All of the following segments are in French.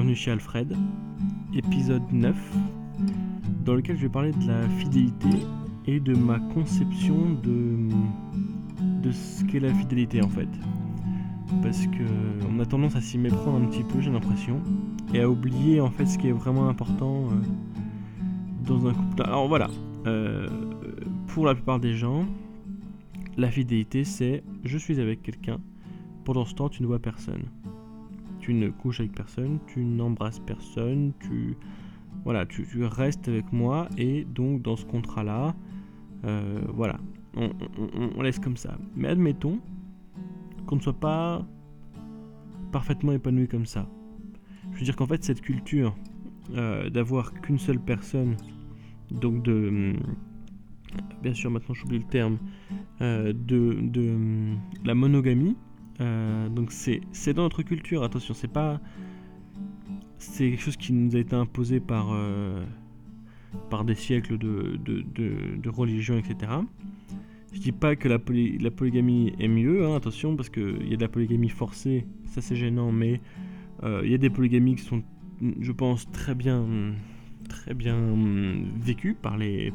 bienvenue chez Alfred, épisode 9, dans lequel je vais parler de la fidélité et de ma conception de ce qu'est la fidélité en fait. Parce qu'on a tendance à s'y méprendre un petit peu, j'ai l'impression, et à oublier en fait ce qui est vraiment important dans un couple. Alors voilà, pour la plupart des gens, la fidélité c'est je suis avec quelqu'un, pendant ce temps tu ne vois personne. Tu ne couches avec personne, tu n'embrasses personne, tu restes avec moi et donc dans ce contrat-là, voilà, on laisse comme ça. Mais admettons qu'on ne soit pas parfaitement épanoui comme ça. Je veux dire qu'en fait cette culture d'avoir qu'une seule personne, donc bien sûr maintenant j'oublie le terme, de la monogamie, donc c'est dans notre culture, attention, c'est quelque chose qui nous a été imposé par des siècles de religion, etc. Je dis pas que la polygamie est mieux, hein, attention, parce qu'il y a de la polygamie forcée, ça c'est gênant, mais il y a des polygamies qui sont, je pense, très bien vécues par le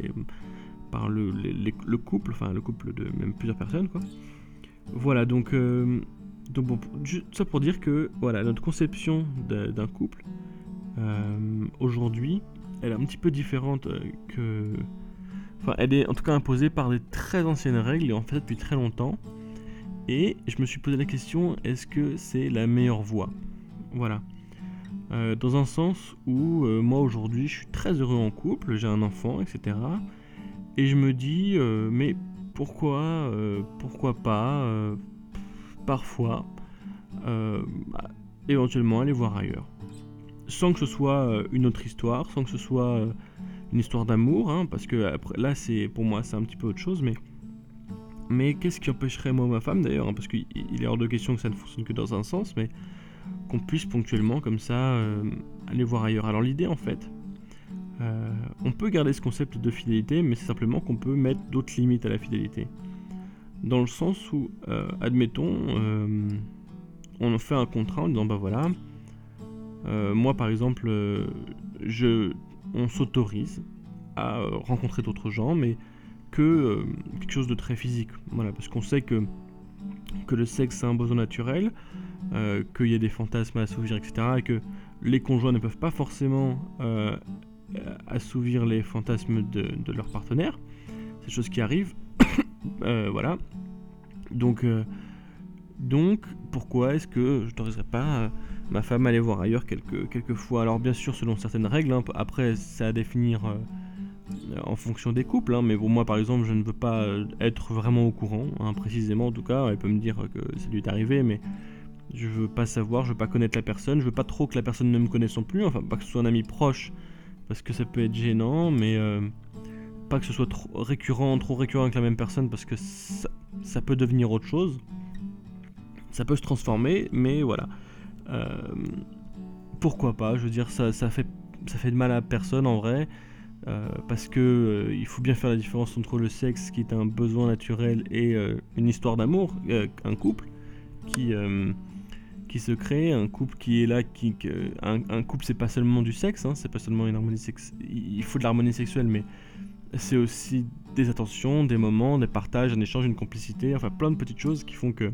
couple, enfin le couple de même plusieurs personnes, quoi. Voilà, donc bon, ça pour dire que voilà, notre conception d'un couple aujourd'hui, elle est un petit peu différente enfin, elle est en tout cas imposée par des très anciennes règles et en fait depuis très longtemps. Et je me suis posé la question, est-ce que c'est la meilleure voie ? Voilà. Dans un sens où moi aujourd'hui, je suis très heureux en couple, j'ai un enfant, etc. Et je me dis, mais pourquoi pas parfois éventuellement aller voir ailleurs, sans que ce soit une autre histoire, sans que ce soit une histoire d'amour, hein, parce que après, là c'est pour moi c'est un petit peu autre chose, mais qu'est-ce qui empêcherait moi ou ma femme d'ailleurs, hein, parce qu'il est hors de question que ça ne fonctionne que dans un sens, mais qu'on puisse ponctuellement comme ça aller voir ailleurs. Alors l'idée en fait, on peut garder ce concept de fidélité, mais c'est simplement qu'on peut mettre d'autres limites à la fidélité. Dans le sens où, admettons, on fait un contrat en disant bah voilà, moi par exemple, on s'autorise à rencontrer d'autres gens, mais que quelque chose de très physique. Voilà, parce qu'on sait que le sexe c'est un besoin naturel, qu'il y a des fantasmes à assouvir, etc., et que les conjoints ne peuvent pas forcément assouvir les fantasmes de leur partenaire. C'est des choses qui arrivent. Voilà. Donc, pourquoi est-ce que je n'autoriserais pas ma femme à aller voir ailleurs quelques fois ? Alors bien sûr, selon certaines règles, hein, après c'est à définir en fonction des couples, hein, mais bon, moi par exemple, je ne veux pas être vraiment au courant, hein, précisément en tout cas, elle peut me dire que ça lui est arrivé, mais je veux pas savoir, je veux pas connaître la personne, je veux pas trop que la personne ne me connaisse non plus, enfin pas que ce soit un ami proche, parce que ça peut être gênant, mais pas que ce soit trop récurrent avec la même personne, parce que ça peut devenir autre chose, ça peut se transformer, mais voilà. Pourquoi pas, je veux dire, ça fait de mal à personne en vrai, parce que il faut bien faire la différence entre le sexe, qui est un besoin naturel, et une histoire d'amour, un couple qui se crée, un couple qui est là, un couple c'est pas seulement du sexe, hein, c'est pas seulement une harmonie sexuelle, il faut de l'harmonie sexuelle, mais c'est aussi des attentions, des moments, des partages, un échange, une complicité, enfin plein de petites choses qui font que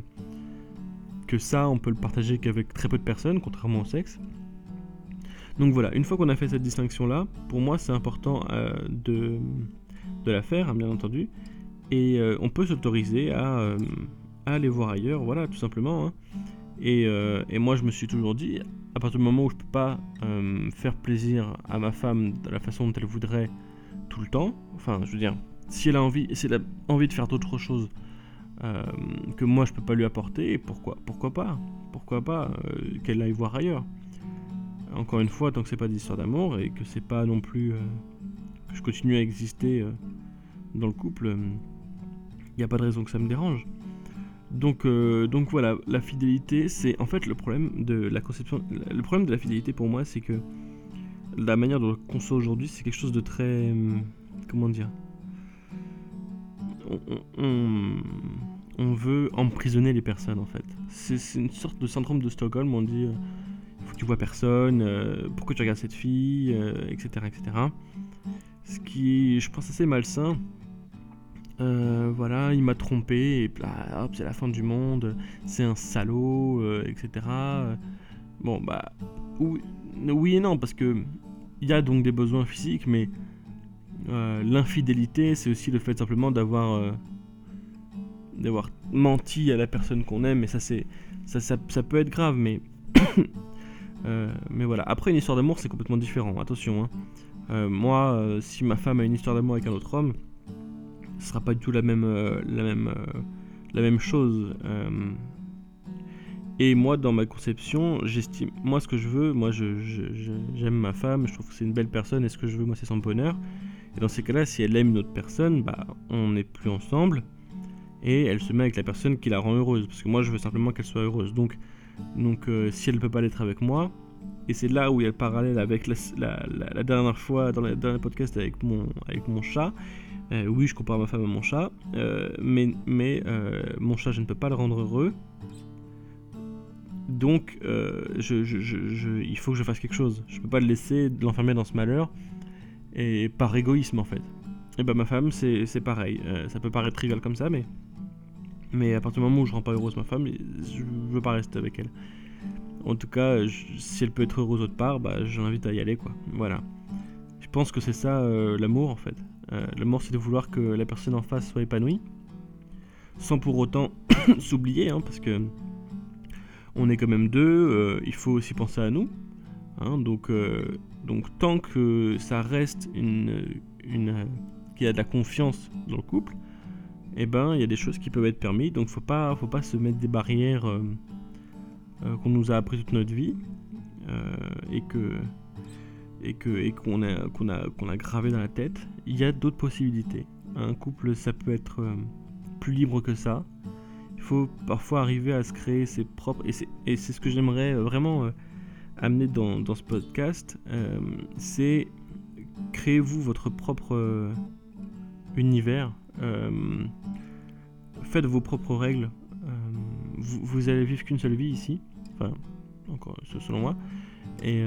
ça on peut le partager qu'avec très peu de personnes, contrairement au sexe. Donc voilà, une fois qu'on a fait cette distinction là, pour moi c'est important de la faire, hein, bien entendu, et on peut s'autoriser à aller voir ailleurs, voilà, tout simplement, hein. Et moi je me suis toujours dit, à partir du moment où je peux pas faire plaisir à ma femme de la façon dont elle voudrait tout le temps, enfin je veux dire, si elle a envie de faire d'autres choses que moi je peux pas lui apporter, pourquoi pas qu'elle aille voir ailleurs. Encore une fois, tant que c'est pas d'histoire d'amour et que c'est pas non plus que je continue à exister dans le couple, y a pas de raison que ça me dérange. Donc voilà, la fidélité, c'est en fait le problème de la conception. Le problème de la fidélité pour moi, c'est que la manière dont on le conçoit aujourd'hui, c'est quelque chose de très, comment dire, on veut emprisonner les personnes en fait. C'est une sorte de syndrome de Stockholm, on dit il faut que tu vois personne, pourquoi tu regardes cette fille, etc., etc. Ce qui, je pense, assez malsain. Voilà, il m'a trompé, et là, hop, c'est la fin du monde, c'est un salaud, etc. Bon, bah, oui et non, parce que il y a donc des besoins physiques, mais l'infidélité, c'est aussi le fait simplement d'avoir menti à la personne qu'on aime, et ça peut être grave, mais voilà. Après, une histoire d'amour, c'est complètement différent, attention, hein. Moi, si ma femme a une histoire d'amour avec un autre homme, ce sera pas du tout la même chose. Et moi, dans ma conception, j'estime, moi, ce que je veux, moi, j'aime ma femme, je trouve que c'est une belle personne, et ce que je veux, moi, c'est son bonheur. Et dans ces cas-là, si elle aime une autre personne, bah, on n'est plus ensemble, et elle se met avec la personne qui la rend heureuse, parce que moi, je veux simplement qu'elle soit heureuse. Donc si elle peut pas l'être avec moi, et c'est là où il y a le parallèle avec la dernière fois, dans le dernier podcast avec mon chat. Oui, je compare ma femme à mon chat, mais mon chat, je ne peux pas le rendre heureux. Donc, il faut que je fasse quelque chose. Je peux pas le laisser l'enfermer dans ce malheur, et par égoïsme en fait. Et bah ma femme, c'est pareil. Ça peut paraître trivial comme ça, mais à partir du moment où je rends pas heureuse ma femme, je veux pas rester avec elle. En tout cas, si elle peut être heureuse autre part, bah je l'invite à y aller, quoi. Voilà. Je pense que c'est ça l'amour en fait. L'amour, c'est de vouloir que la personne en face soit épanouie, sans pour autant s'oublier, hein, parce que on est quand même deux, il faut aussi penser à nous. Hein, donc tant que ça reste qu'il y a de la confiance dans le couple, eh ben il y a des choses qui peuvent être permises. Donc faut pas se mettre des barrières qu'on nous a appris toute notre vie, et qu'on a gravé dans la tête. Il y a d'autres possibilités. Un couple, ça peut être plus libre que ça. Il faut parfois arriver à se créer ses propres... Et c'est ce que j'aimerais vraiment amener dans ce podcast. C'est créez-vous votre propre univers. Faites vos propres règles. Vous allez vivre qu'une seule vie ici. Enfin, encore selon moi. Et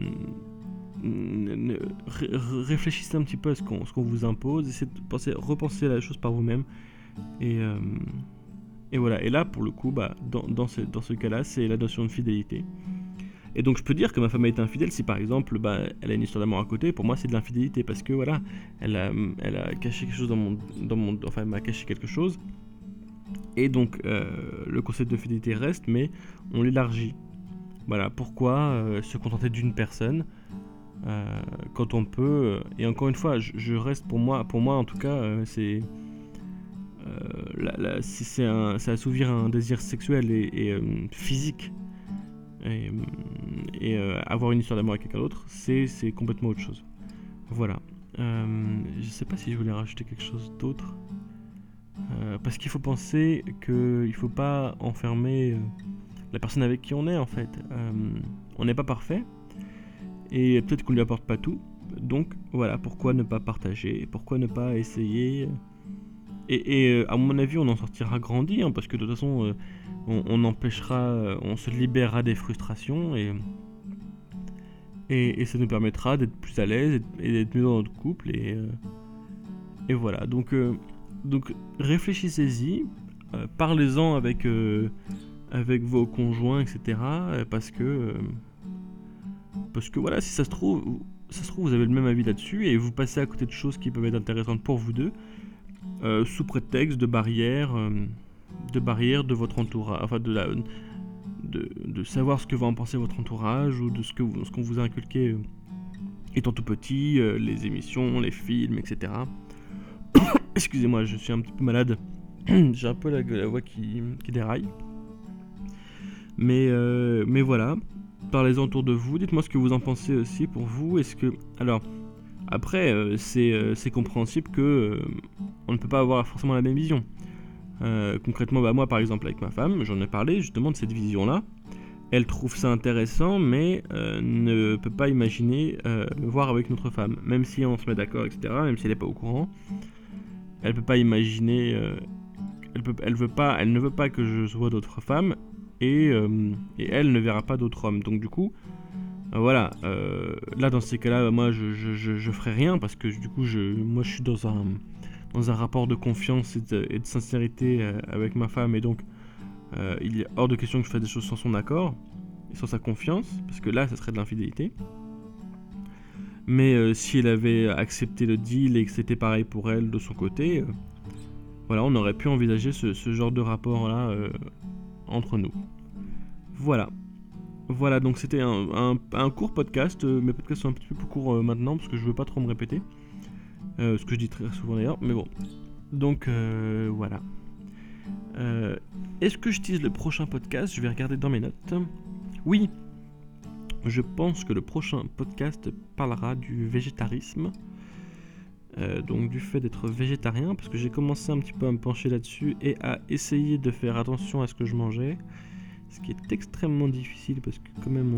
réfléchissez un petit peu à ce qu'on vous impose. Essayez de repenser la chose par vous-même. Et voilà. Et là, pour le coup, bah, dans ce cas-là, c'est la notion de fidélité. Et donc je peux dire que ma femme a été infidèle si par exemple elle a une histoire d'amour à côté. Pour moi c'est de l'infidélité parce que voilà, elle a caché quelque chose enfin elle m'a caché quelque chose. Et donc le concept de fidélité reste, mais on l'élargit. Voilà, pourquoi se contenter d'une personne quand on peut. Et encore une fois, je reste pour moi en tout cas, c'est assouvir un désir sexuel et physique. Et avoir une histoire d'amour avec quelqu'un d'autre, c'est complètement autre chose. Voilà. Je sais pas si je voulais rajouter quelque chose d'autre. Parce qu'il faut penser qu'il faut pas enfermer la personne avec qui on est en fait. On n'est pas parfait. Et peut-être qu'on lui apporte pas tout. Donc voilà, pourquoi ne pas partager? Pourquoi ne pas essayer? Et à mon avis, on en sortira grandi, hein, parce que de toute façon, on se libérera des frustrations et ça nous permettra d'être plus à l'aise et d'être mieux dans notre couple. Et voilà. Donc réfléchissez-y, parlez-en avec vos conjoints, etc. Parce que voilà, si ça se trouve, vous avez le même avis là-dessus et vous passez à côté de choses qui peuvent être intéressantes pour vous deux. Sous prétexte de barrières de votre entourage, enfin de savoir ce que va en penser votre entourage ou de ce qu'on vous a inculqué étant tout petit, les émissions, les films, etc. Excusez-moi, je suis un petit peu malade, j'ai un peu la voix qui déraille. Mais voilà, parlez-en autour de vous, dites-moi ce que vous en pensez aussi pour vous. Alors après, c'est compréhensible que on ne peut pas avoir forcément la même vision. Concrètement, moi par exemple avec ma femme, j'en ai parlé justement de cette vision-là. Elle trouve ça intéressant, mais ne peut pas imaginer le voir avec notre femme. Même si on se met d'accord, etc., même si elle n'est pas au courant, elle peut pas imaginer... elle ne veut pas que je sois d'autres femmes, et elle ne verra pas d'autres hommes. Donc du coup, Voilà, là dans ces cas-là, moi je ferai rien parce que du coup moi je suis dans un rapport de confiance et de sincérité avec ma femme, et donc il est hors de question que je fasse des choses sans son accord et sans sa confiance, parce que là ça serait de l'infidélité. Mais si elle avait accepté le deal et que c'était pareil pour elle de son côté, voilà, on aurait pu envisager ce genre de rapport là entre nous. Voilà, donc c'était un court podcast. Mes podcasts sont un petit peu plus courts maintenant parce que je veux pas trop me répéter. Ce que je dis très souvent d'ailleurs, mais bon. Donc voilà. Est-ce que je tease le prochain podcast ? Je vais regarder dans mes notes. Oui, je pense que le prochain podcast parlera du végétarisme. Donc du fait d'être végétarien, parce que j'ai commencé un petit peu à me pencher là-dessus et à essayer de faire attention à ce que je mangeais. Ce qui est extrêmement difficile parce que quand même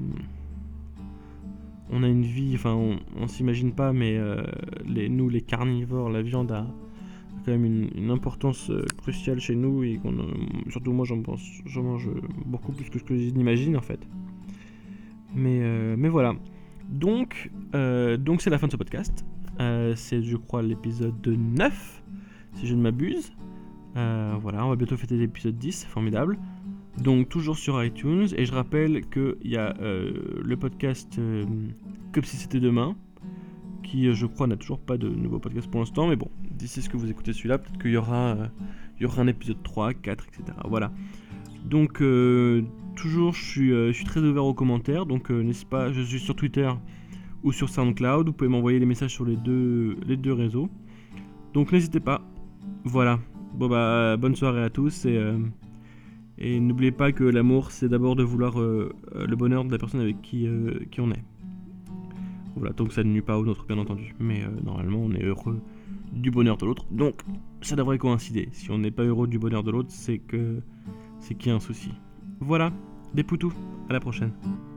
on a une vie, enfin on s'imagine pas, mais nous les carnivores, la viande a quand même une importance cruciale chez nous, et surtout moi j'en mange beaucoup plus que ce que j'imagine en fait. Mais voilà. Donc c'est la fin de ce podcast. C'est je crois l'épisode 9, si je ne m'abuse. Voilà, on va bientôt fêter l'épisode 10, c'est formidable. Donc toujours sur iTunes, et je rappelle qu'il y a le podcast Comme si c'était demain, qui je crois n'a toujours pas de nouveau podcast pour l'instant, mais bon, d'ici ce que vous écoutez celui-là, peut-être qu'il y aura un épisode 3, 4, etc. Voilà. Donc toujours je suis très ouvert aux commentaires, donc n'hésitez pas, je suis sur Twitter ou sur SoundCloud, vous pouvez m'envoyer les messages sur les deux réseaux. Donc n'hésitez pas. Voilà. Bon bah bonne soirée à tous, et n'oubliez pas que l'amour, c'est d'abord de vouloir le bonheur de la personne avec qui on est. Voilà, tant que ça ne nuit pas au nôtre, bien entendu. Mais normalement, on est heureux du bonheur de l'autre. Donc, ça devrait coïncider. Si on n'est pas heureux du bonheur de l'autre, c'est qu'il y a un souci. Voilà, des poutous. À la prochaine.